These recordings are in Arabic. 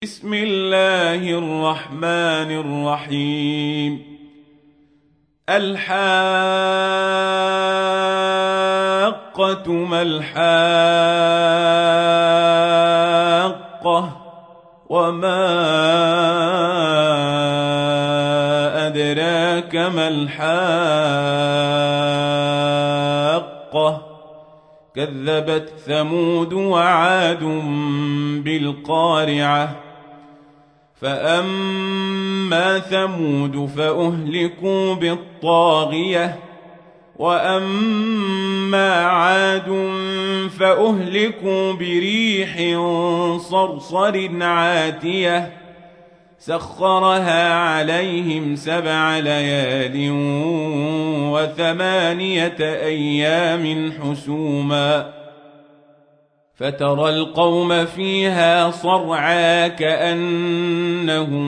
بسم الله الرحمن الرحيم. الحاقة ما الحاقة وما أدراك ما الحاقة كذبت ثمود وعاد بالقارعة فأما ثمود فأهلكوا بالطاغية وأما عاد فأهلكوا بريح صرصر عاتية سخرها عليهم 7 ليال و8 أيام حسوما فترى القوم فيها صرعى كأنهم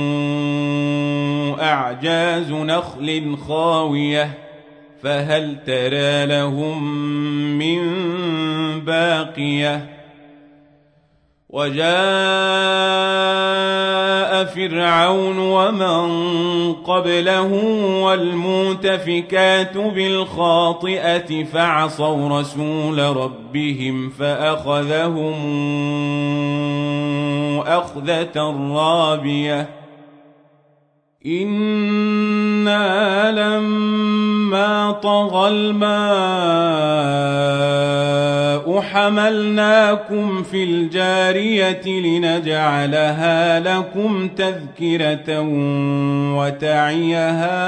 أعجاز نخل خاوية فهل ترى لهم من باقية وجاء فرعون ومن قبله والمؤتفكات بالخاطئة فعصوا رسول ربهم فأخذهم أخذة رابية إنا لما طغى الماء حملناكم في الجارية لنجعلها لكم تذكرة وتعيها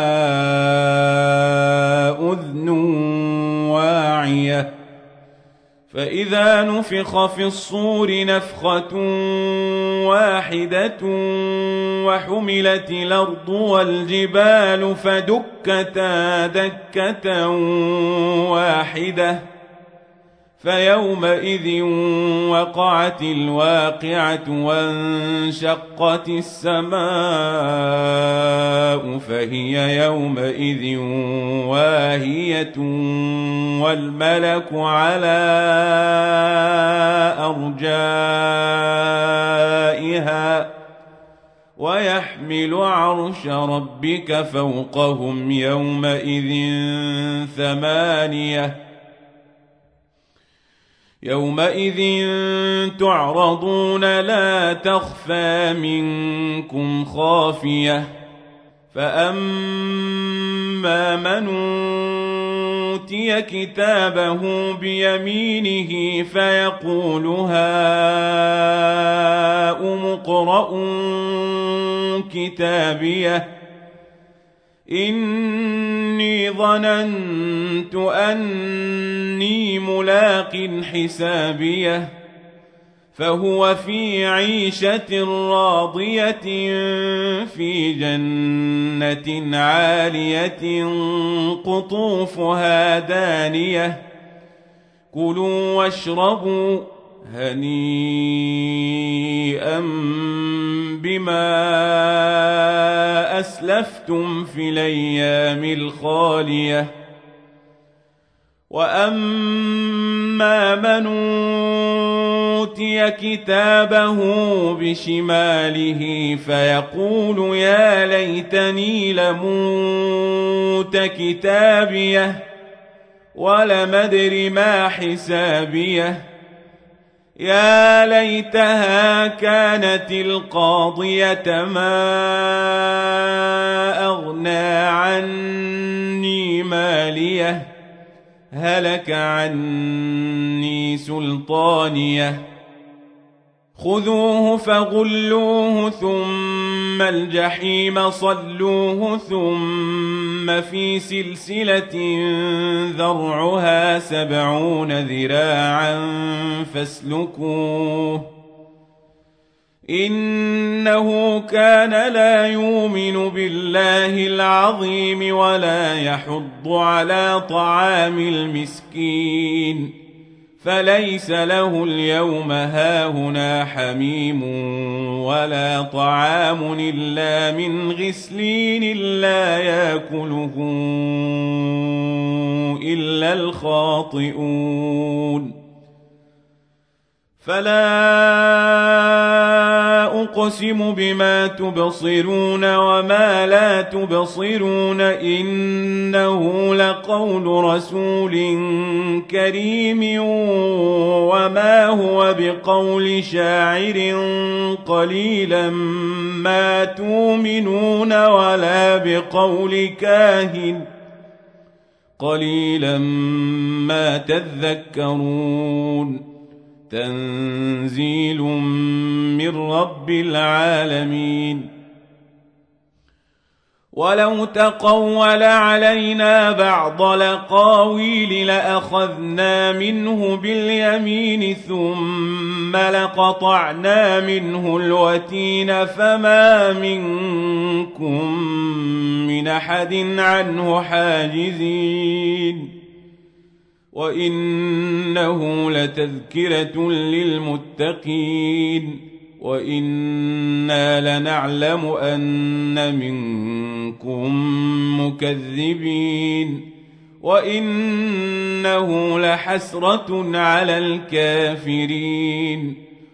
أذن واعية فإذا نفخ في الصور نفخة واحدة وحملت الأرض والجبال فدكتا دكة واحدة فيومئذ وقعت الواقعة وانشقت السماء فهي يومئذ واهية والملك على أرجائها ويحمل عرش ربك فوقهم يومئذ 8 يومئذ تعرضون لا تخفى منكم خافية فأما من أوتي كتابه بيمينه فيقول هاؤم اقرءوا كتابيه إني ظننت أني ملاق حسابيه فهو في عيشة راضية في جنة عالية قطوفها دانية كلوا واشربوا هنيئا بما أسلفتم في الأيام الخالية وأما من أوتي كتابه بشماله فيقول يا ليتني لموت كتابيه ولم أدر ما حسابيه يا ليتها كانت القاضية ما أغنى عني ماليه هلك عني سلطانيه خذوه فغلوه ثم الجحيم صلوه ثم في سلسلة ذرعها 70 ذراعا فاسلكوه إنه كان لا يؤمن بالله العظيم ولا يحض على طعام المسكين فليس له اليوم هاهنا حميم ولا طعام إلا من غسلين لا يأكله إلا الخاطئون فلا أقسم بما تبصرون وما لا تبصرون إنه لقول رسول كريم وما هو بقول شاعر قليلا ما تؤمنون ولا بقول كاهن قليلا ما تذكرون تنزيل من رب العالمين ولو تقول علينا بعض الأقاويل لأخذنا منه باليمين ثم لقطعنا منه الوتين فما منكم من أحد عنه حاجزين وإنه لتذكرة للمتقين وإنا لنعلم أن منكم مكذبين وإنه لحسرة على الكافرين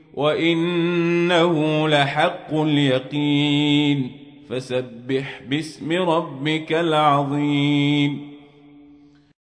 وإنه لحق اليقين فسبح باسم ربك العظيم